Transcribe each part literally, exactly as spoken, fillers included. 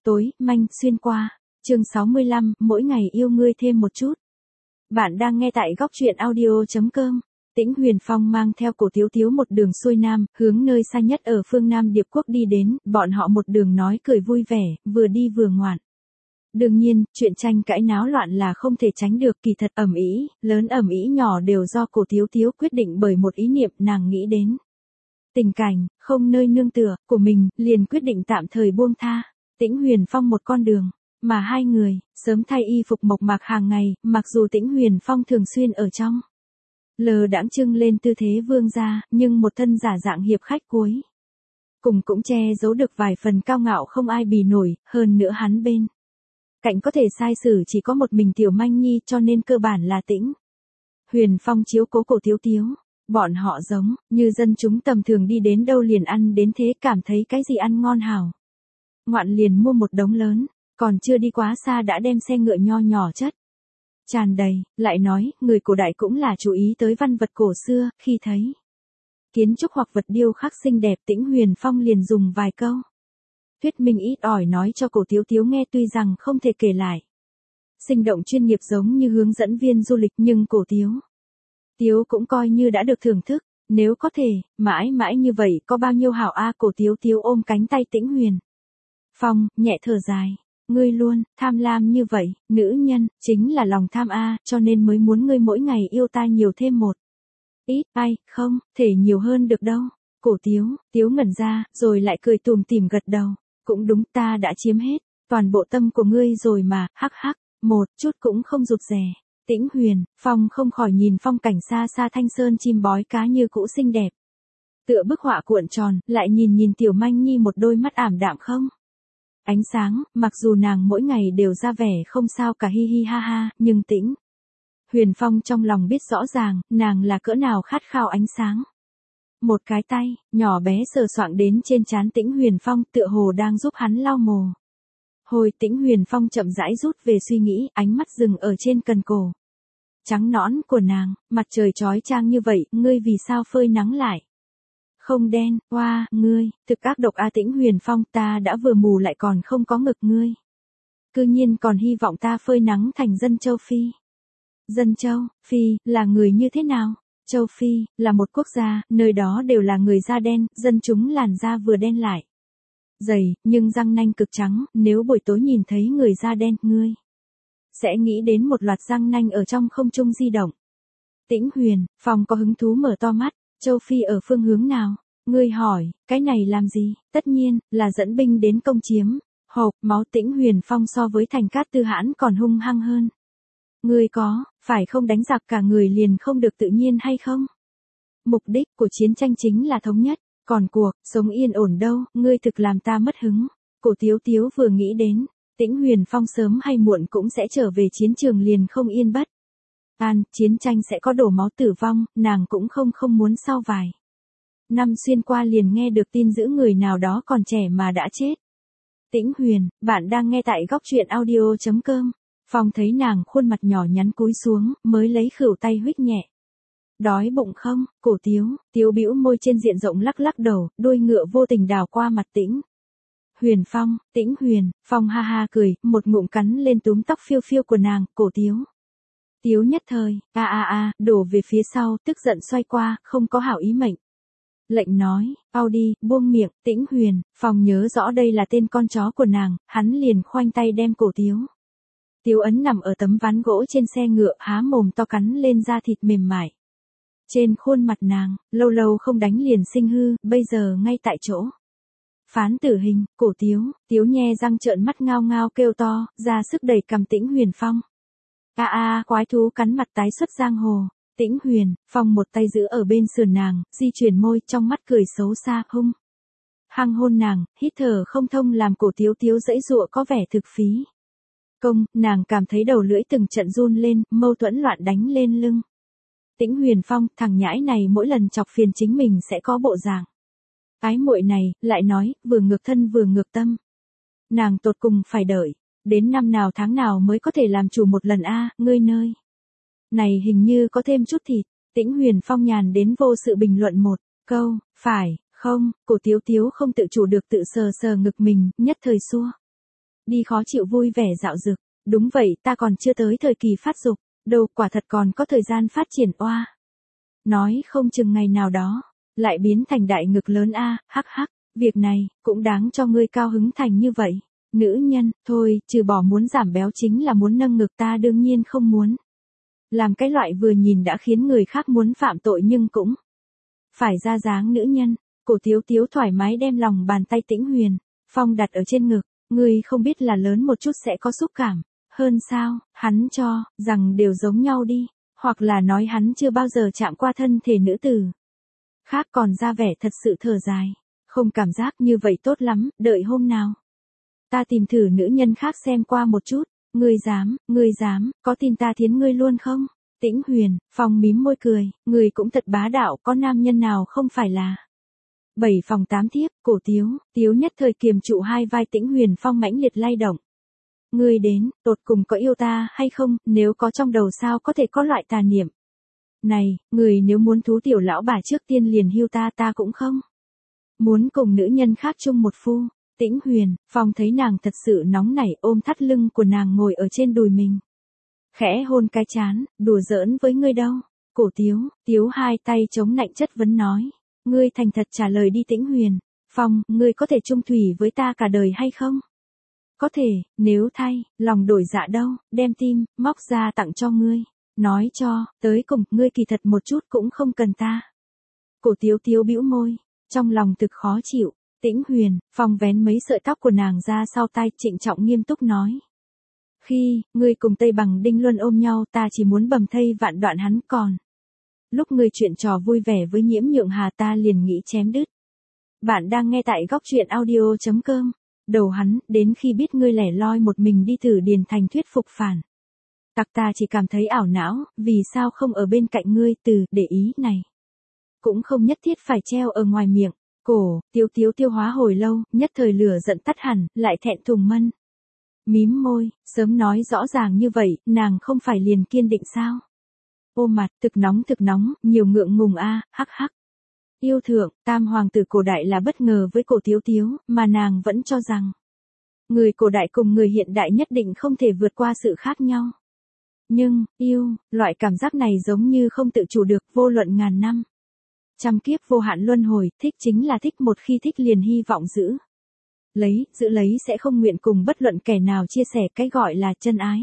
tối, manh, xuyên qua. Chương sáu mươi lăm, mỗi ngày yêu ngươi thêm một chút. Bạn đang nghe tại góc truyện audio chấm com. Tĩnh Huyền Phong mang theo Cổ Tiếu Tiếu một đường xuôi nam, hướng nơi xa nhất ở phương Nam Điệp Quốc đi đến, bọn họ một đường nói cười vui vẻ, vừa đi vừa ngoạn. Đương nhiên, chuyện tranh cãi náo loạn là không thể tránh được, kỳ thật ầm ĩ, lớn ầm ĩ nhỏ đều do Cổ Tiếu Tiếu quyết định bởi một ý niệm nàng nghĩ đến. Tình cảnh, không nơi nương tựa, của mình, liền quyết định tạm thời buông tha. Tĩnh Huyền Phong một con đường, mà hai người, sớm thay y phục mộc mạc hàng ngày, mặc dù Tĩnh Huyền Phong thường xuyên ở trong. Lờ đãng trưng lên tư thế vương gia, nhưng một thân giả dạng hiệp khách cuối. Cùng cũng che giấu được vài phần cao ngạo không ai bì nổi, hơn nữa hắn bên. Cạnh có thể sai sử chỉ có một mình Tiểu Manh Nhi cho nên cơ bản là Tĩnh Huyền Phong chiếu cố Cổ Tiếu Tiếu. Bọn họ giống như dân chúng tầm thường đi đến đâu liền ăn đến thế, cảm thấy cái gì ăn ngon hảo. Ngoạn liền mua một đống lớn, còn chưa đi quá xa đã đem xe ngựa nho nhỏ chất tràn đầy, lại nói, người cổ đại cũng là chú ý tới văn vật cổ xưa, khi thấy kiến trúc hoặc vật điêu khắc xinh đẹp, Tĩnh Huyền Phong liền dùng vài câu thuyết minh ít ỏi nói cho Cổ Tiếu Tiếu nghe, tuy rằng không thể kể lại sinh động chuyên nghiệp giống như hướng dẫn viên du lịch, nhưng Cổ Tiếu Tiếu cũng coi như đã được thưởng thức, nếu có thể, mãi mãi như vậy có bao nhiêu hảo a. Cổ Tiếu Tiếu ôm cánh tay Tĩnh Huyền Phong, nhẹ thở dài, ngươi luôn tham lam như vậy, nữ nhân chính là lòng tham a, cho nên mới muốn ngươi mỗi ngày yêu ta nhiều thêm một ít, ai, không, thể nhiều hơn được đâu. Cổ Tiếu Tiếu ngẩn ra, rồi lại cười tủm tỉm gật đầu, cũng đúng, ta đã chiếm hết toàn bộ tâm của ngươi rồi mà, hắc hắc, một chút cũng không rụt rè. Tĩnh Huyền Phong không khỏi nhìn phong cảnh xa xa Thanh Sơn chim bói cá như cũ xinh đẹp. Tựa bức họa cuộn tròn, lại nhìn nhìn Tiểu Manh Nhi một đôi mắt ảm đạm không ánh sáng, mặc dù nàng mỗi ngày đều ra vẻ không sao cả hi hi ha ha, nhưng Tĩnh Huyền Phong trong lòng biết rõ ràng, nàng là cỡ nào khát khao ánh sáng. Một cái tay, nhỏ bé sờ soạng đến trên trán Tĩnh Huyền Phong, tựa hồ đang giúp hắn lau mồ hôi. Tĩnh Huyền Phong chậm rãi rút về suy nghĩ, ánh mắt dừng ở trên cần cổ trắng nõn của nàng, mặt trời chói chang như vậy, ngươi vì sao phơi nắng lại không đen, oa, wow, ngươi, thực ác độc a. Tĩnh Huyền Phong, ta đã vừa mù lại còn không có ngực ngươi. Cư nhiên còn hy vọng ta phơi nắng thành dân châu Phi. Dân châu, Phi, là người như thế nào? Châu Phi, là một quốc gia, nơi đó đều là người da đen, dân chúng làn da vừa đen lại dày, nhưng răng nanh cực trắng, nếu buổi tối nhìn thấy người da đen, ngươi sẽ nghĩ đến một loạt răng nanh ở trong không trung di động. Tĩnh Huyền Phong có hứng thú mở to mắt, châu Phi ở phương hướng nào? Ngươi hỏi, cái này làm gì? Tất nhiên, là dẫn binh đến công chiếm. Hộp, máu. Tĩnh Huyền Phong so với Thành Cát Tư Hãn còn hung hăng hơn. Ngươi có, phải không đánh giặc cả người liền không được tự nhiên hay không? Mục đích của chiến tranh chính là thống nhất, còn cuộc sống yên ổn đâu, ngươi thực làm ta mất hứng. Cổ Tiếu Tiếu vừa nghĩ đến, Tĩnh Huyền Phong sớm hay muộn cũng sẽ trở về chiến trường liền không yên bất an, chiến tranh sẽ có đổ máu tử vong, nàng cũng không không muốn sau vài năm xuyên qua liền nghe được tin giữ người nào đó còn trẻ mà đã chết. Tĩnh Huyền, bạn đang nghe tại góc truyện audio chấm com. Phong thấy nàng khuôn mặt nhỏ nhắn cúi xuống, mới lấy khửu tay huých nhẹ. Đói bụng không? Cổ Tiếu Tiếu bĩu môi trên diện rộng lắc lắc đầu, đuôi ngựa vô tình đảo qua mặt Tĩnh Huyền Phong. Tĩnh Huyền Phong ha ha cười, một ngụm cắn lên túm tóc phiêu phiêu của nàng. Cổ Tiếu Tiếu nhất thời, a a a, đổ về phía sau, tức giận xoay qua, không có hảo ý mệnh lệnh nói, ao đi, buông miệng. Tĩnh Huyền Phong nhớ rõ đây là tên con chó của nàng, hắn liền khoanh tay đem Cổ Tiếu Tiếu ấn nằm ở tấm ván gỗ trên xe ngựa, há mồm to cắn lên da thịt mềm mại trên khuôn mặt nàng, lâu lâu không đánh liền sinh hư, bây giờ ngay tại chỗ phán tử hình. Cổ Tiếu Tiếu nhe răng trợn mắt ngao ngao kêu to, ra sức đẩy cằm Tĩnh Huyền Phong. A a, quái thú cắn mặt tái xuất giang hồ. Tĩnh Huyền Phong một tay giữ ở bên sườn nàng, di chuyển môi, trong mắt cười xấu xa, hung hăng hôn nàng, hít thở không thông làm Cổ Tiếu Tiếu dãy dụa có vẻ thực phí công, nàng cảm thấy đầu lưỡi từng trận run lên, mâu thuẫn loạn đánh lên lưng. Tĩnh Huyền Phong, thằng nhãi này mỗi lần chọc phiền chính mình sẽ có bộ dạng ái muội này, lại nói, vừa ngược thân vừa ngược tâm. Nàng tột cùng phải đợi đến năm nào tháng nào mới có thể làm chủ một lần a, ngươi nơi này hình như có thêm chút thịt. Tĩnh Huyền Phong nhàn đến vô sự bình luận một câu, phải không? Cổ Tiếu Tiếu không tự chủ được tự sờ sờ ngực mình, nhất thời xua đi khó chịu vui vẻ dạo dực. Đúng vậy, ta còn chưa tới thời kỳ phát dục, đâu quả thật còn có thời gian phát triển oa. Nói không chừng ngày nào đó, lại biến thành đại ngực lớn a, hắc hắc, việc này, cũng đáng cho ngươi cao hứng thành như vậy. Nữ nhân, thôi, trừ bỏ muốn giảm béo chính là muốn nâng ngực ta đương nhiên không muốn. Làm cái loại vừa nhìn đã khiến người khác muốn phạm tội nhưng cũng phải ra dáng nữ nhân. Cổ Tiếu Tiếu thoải mái đem lòng bàn tay Tĩnh Huyền Phong đặt ở trên ngực, ngươi không biết là lớn một chút sẽ có xúc cảm, hơn sao, hắn cho, rằng đều giống nhau đi, hoặc là nói hắn chưa bao giờ chạm qua thân thể nữ tử. Khác còn ra vẻ thật sự thở dài, không cảm giác như vậy tốt lắm, đợi hôm nào. Ta tìm thử nữ nhân khác xem qua một chút, ngươi dám, ngươi dám, có tin ta thiến ngươi luôn không? Tĩnh Huyền Phong mím môi cười, ngươi cũng thật bá đạo, có nam nhân nào không phải là. Bảy phòng tám thiếp, Cổ Tiếu, Tiếu nhất thời kiềm trụ hai vai Tĩnh Huyền Phong mãnh liệt lay động. Ngươi đến, tột cùng có yêu ta hay không, nếu có trong đầu sao có thể có loại tà niệm. Này, người nếu muốn thú tiểu lão bà trước tiên liền hưu ta ta cũng không. Muốn cùng nữ nhân khác chung một phu. Tĩnh Huyền Phong thấy nàng thật sự nóng nảy ôm thắt lưng của nàng ngồi ở trên đùi mình. Khẽ hôn cái chán, đùa giỡn với ngươi đâu. Cổ Tiếu, Tiếu hai tay chống nạnh chất vấn nói. Ngươi thành thật trả lời đi Tĩnh Huyền Phong, ngươi có thể chung thủy với ta cả đời hay không? Có thể, nếu thay, lòng đổi dạ đâu, đem tim, móc ra tặng cho ngươi. Nói cho, tới cùng, ngươi kỳ thật một chút cũng không cần ta. Cổ Tiếu Tiếu bĩu môi, trong lòng thực khó chịu. Tĩnh Huyền Phong vén mấy sợi tóc của nàng ra sau tai, trịnh trọng nghiêm túc nói. Khi, ngươi cùng Tây Bằng Đinh Luân ôm nhau ta chỉ muốn bầm thây vạn đoạn hắn còn. Lúc ngươi chuyện trò vui vẻ với Nhiễm Nhượng Hà ta liền nghĩ chém đứt. Bạn đang nghe tại góc truyện audio chấm com. Đầu hắn, đến khi biết ngươi lẻ loi một mình đi thử Điền Thành thuyết phục phản. Tặc ta chỉ cảm thấy ảo não, vì sao không ở bên cạnh ngươi từ, để ý này. Cũng không nhất thiết phải treo ở ngoài miệng. Cổ, Tiếu Tiếu tiêu hóa hồi lâu, nhất thời lửa giận tắt hẳn, lại thẹn thùng mân. Mím môi, sớm nói rõ ràng như vậy, nàng không phải liền kiên định sao. Ôm mặt, thực nóng thực nóng, nhiều ngượng ngùng a, hắc hắc. Yêu thượng, tam hoàng tử cổ đại là bất ngờ với Cổ Tiếu Tiếu, mà nàng vẫn cho rằng. Người cổ đại cùng người hiện đại nhất định không thể vượt qua sự khác nhau. Nhưng, yêu, loại cảm giác này giống như không tự chủ được, vô luận ngàn năm. Trăm kiếp vô hạn luân hồi, thích chính là thích, một khi thích liền hy vọng giữ. Lấy, giữ lấy sẽ không nguyện cùng bất luận kẻ nào chia sẻ, cái gọi là chân ái.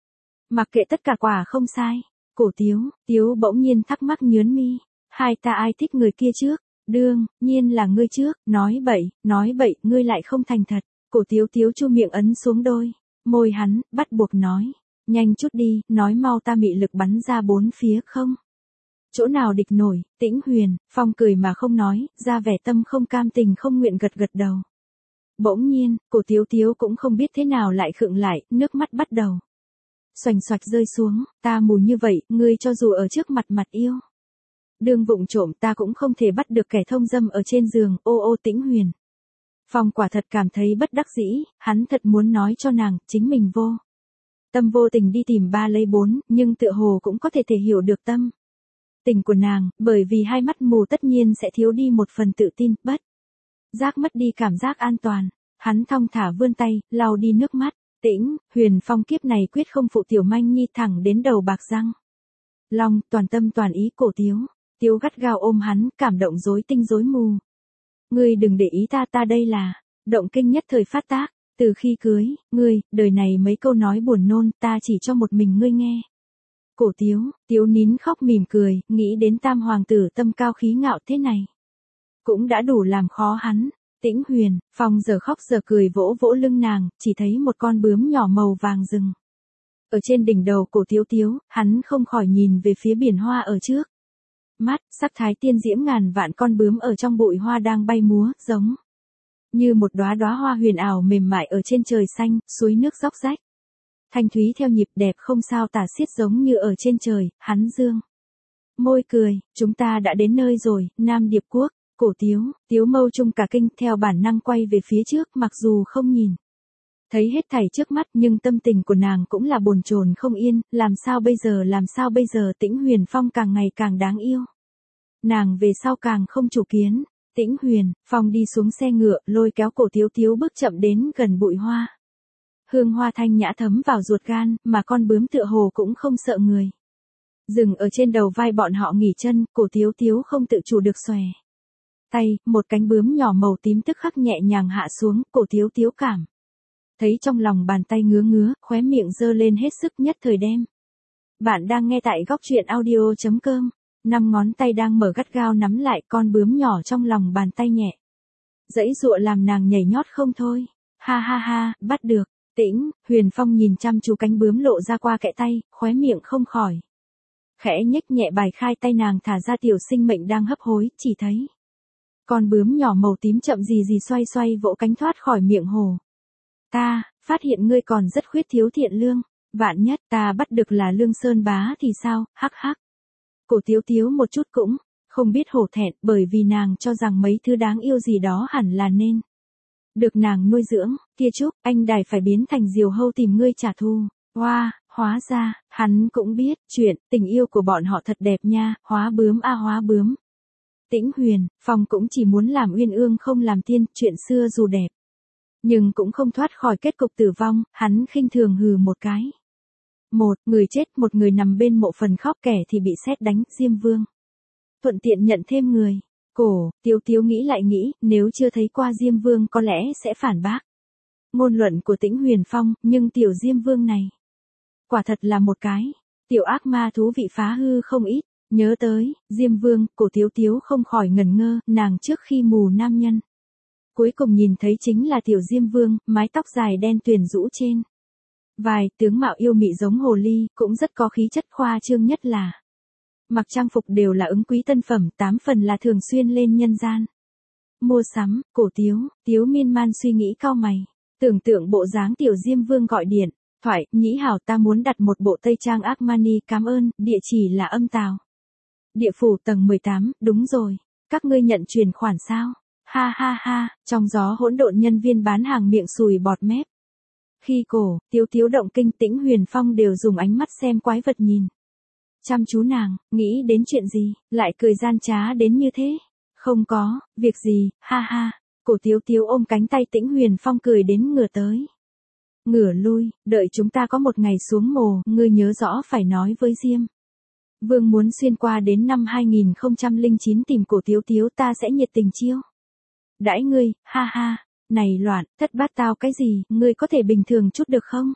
Mặc kệ tất cả quả không sai. Cổ Tiếu, Tiếu bỗng nhiên thắc mắc nhớn mi. Hai ta ai thích người kia trước? Đương nhiên là ngươi trước. Nói bậy, nói bậy, ngươi lại không thành thật. Cổ Tiếu Tiếu chu miệng ấn xuống đôi môi hắn, bắt buộc nói. Nhanh chút đi, nói mau, ta mị lực bắn ra bốn phía không. Chỗ nào địch nổi. Tĩnh Huyền Phong cười mà không nói, ra vẻ tâm không cam tình không nguyện gật gật đầu. Bỗng nhiên, Cổ Tiếu Tiếu cũng không biết thế nào lại khựng lại, nước mắt bắt đầu xoành xoạch rơi xuống. Ta mù như vậy, ngươi cho dù ở trước mặt mặt yêu. Đương vụng trộm ta cũng không thể bắt được kẻ thông dâm ở trên giường, ô ô. Tĩnh Huyền Phong quả thật cảm thấy bất đắc dĩ, hắn thật muốn nói cho nàng, chính mình vô tâm vô tình đi tìm ba lấy bốn, nhưng tựa hồ cũng có thể thể hiểu được tâm tình của nàng, bởi vì hai mắt mù tất nhiên sẽ thiếu đi một phần tự tin, bất giác mất đi cảm giác an toàn. Hắn thong thả vươn tay, lau đi nước mắt. Tĩnh Huyền Phong kiếp này quyết không phụ tiểu manh nhi thẳng đến đầu bạc răng. Long, toàn tâm toàn ý. Cổ Tiếu, Tiếu gắt gao ôm hắn, cảm động rối tinh rối mù. Ngươi đừng để ý ta, ta đây là động kinh nhất thời phát tác, từ khi cưới ngươi, đời này mấy câu nói buồn nôn, ta chỉ cho một mình ngươi nghe. Cổ Tiếu, Tiếu nín khóc mỉm cười, nghĩ đến tam hoàng tử tâm cao khí ngạo thế này, cũng đã đủ làm khó hắn. Tĩnh Huyền Phong giờ khóc giờ cười vỗ vỗ lưng nàng, chỉ thấy một con bướm nhỏ màu vàng rừng ở trên đỉnh đầu Cổ Tiếu Tiếu, hắn không khỏi nhìn về phía biển hoa ở trước mắt, sắc thái tiên diễm, ngàn vạn con bướm ở trong bụi hoa đang bay múa, giống như một đóa đóa hoa huyền ảo mềm mại ở trên trời xanh, suối nước róc rách. Thanh thúy theo nhịp đẹp không sao tả xiết, giống như ở trên trời. Hắn dương môi cười, chúng ta đã đến nơi rồi, Nam Điệp Quốc. Cổ Tiếu, Tiếu mâu trung cả kinh, theo bản năng quay về phía trước, mặc dù không nhìn thấy hết thảy trước mắt, nhưng tâm tình của nàng cũng là bồn chồn không yên, làm sao bây giờ, làm sao bây giờ. Tĩnh Huyền Phong càng ngày càng đáng yêu. Nàng về sau càng không chủ kiến. Tĩnh Huyền Phong đi xuống xe ngựa, lôi kéo Cổ Tiếu Tiếu bước chậm đến gần bụi hoa. hương hoa thanh nhã thấm vào ruột gan, mà con bướm tựa hồ cũng không sợ người. Dừng ở trên đầu vai bọn họ nghỉ chân, cổ Tiếu Tiếu không tự chủ được xòe tay, một cánh bướm nhỏ màu tím tức khắc nhẹ nhàng hạ xuống, cổ Tiếu Tiếu cảm thấy trong lòng bàn tay ngứa ngứa, khóe miệng giơ lên hết sức nhất thời đem. Bạn đang nghe tại góc truyện audio.com, năm ngón tay đang mở gắt gao nắm lại, con bướm nhỏ trong lòng bàn tay nhẹ dãy dụa làm nàng nhảy nhót không thôi. Ha ha ha, bắt được. Tĩnh Huyền Phong nhìn chăm chú cánh bướm lộ ra qua kẽ tay, khóe miệng không khỏi khẽ nhếch nhẹ bài khai tay nàng thả ra tiểu sinh mệnh đang hấp hối, chỉ thấy con bướm nhỏ màu tím chậm gì gì xoay xoay vỗ cánh thoát khỏi miệng hồ. Ta, phát hiện ngươi còn rất khuyết thiếu thiện lương, vạn nhất ta bắt được là Lương Sơn Bá thì sao, hắc hắc. Cổ Tiếu Tiếu một chút cũng không biết hổ thẹn, bởi vì nàng cho rằng mấy thứ đáng yêu gì đó hẳn là nên được nàng nuôi dưỡng. Kia Trúc, anh đài phải biến thành diều hâu tìm ngươi trả thù. Hoa, wow, hóa ra, hắn cũng biết, chuyện, tình yêu của bọn họ thật đẹp nha, hóa bướm a hóa bướm. Tĩnh Huyền Phong cũng chỉ muốn làm uyên ương không làm tiên, chuyện xưa dù đẹp, nhưng cũng không thoát khỏi kết cục tử vong, hắn khinh thường hừ một cái. Một, người chết, một người nằm bên mộ phần khóc, kẻ thì bị sét đánh, Diêm Vương thuận tiện nhận thêm người. Cổ Tiếu Tiếu nghĩ lại nghĩ, nếu chưa thấy qua Diêm Vương có lẽ sẽ phản bác ngôn luận của Tĩnh Huyền Phong, nhưng tiểu Diêm Vương này quả thật là một cái tiểu ác ma thú vị phá hư không ít. Nhớ tới Diêm Vương, cổ Tiếu Tiếu không khỏi ngẩn ngơ, nàng trước khi mù nam nhân cuối cùng nhìn thấy chính là tiểu Diêm Vương, mái tóc dài đen tuyền rũ trên vai, tướng mạo yêu mị giống hồ ly, cũng rất có khí chất, khoa trương nhất là mặc trang phục đều là ứng quý tân phẩm, tám phần là thường xuyên lên nhân gian mua sắm. Cổ Tiếu Tiếu miên man suy nghĩ cau mày, tưởng tượng bộ dáng tiểu Diêm Vương gọi điện thoại, nhĩ hảo ta muốn đặt một bộ tây trang Armani, cảm ơn, địa chỉ là Âm Tào Địa phủ tầng mười tám, đúng rồi, các ngươi nhận chuyển khoản sao? Ha ha ha, trong gió hỗn độn nhân viên bán hàng miệng sùi bọt mép. Khi cổ Tiếu Tiếu động kinh, Tĩnh Huyền Phong đều dùng ánh mắt xem quái vật nhìn chăm chú nàng, nghĩ đến chuyện gì, lại cười gian trá đến như thế. Không có việc gì, ha ha. Cổ Tiếu Tiếu ôm cánh tay Tĩnh Huyền Phong cười đến ngửa tới ngửa lui, đợi chúng ta có một ngày xuống mồ, ngươi nhớ rõ phải nói với Diêm Vương muốn xuyên qua đến năm hai nghìn không trăm lẻ chín tìm cổ Tiếu Tiếu, ta sẽ nhiệt tình chiêu đãi ngươi, ha ha. Này loạn, thất bát tao cái gì, ngươi có thể bình thường chút được không?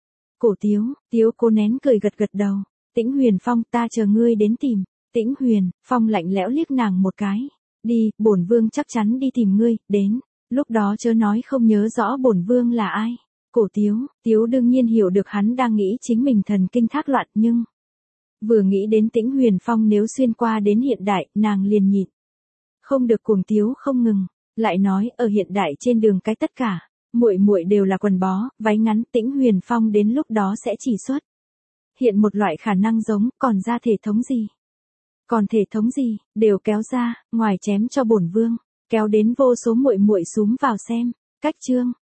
Cổ Tiếu Tiếu cố nén cười gật gật đầu. Tĩnh Huyền Phong, ta chờ ngươi đến tìm. Tĩnh Huyền Phong lạnh lẽo liếc nàng một cái. Đi, bổn vương chắc chắn đi tìm ngươi, đến lúc đó chớ nói không nhớ rõ bổn vương là ai. Cổ Tiếu Tiếu đương nhiên hiểu được hắn đang nghĩ chính mình thần kinh thác loạn, nhưng vừa nghĩ đến Tĩnh Huyền Phong nếu xuyên qua đến hiện đại, nàng liền nhịn không được cuồng tiếu không ngừng. Lại nói, ở hiện đại trên đường cái tất cả muội muội đều là quần bó, váy ngắn, Tĩnh Huyền Phong đến lúc đó sẽ chỉ xuất hiện một loại khả năng giống, còn ra thể thống gì? Còn thể thống gì, đều kéo ra, ngoài chém cho bổn vương, kéo đến vô số muội muội xúm vào xem. Cách chương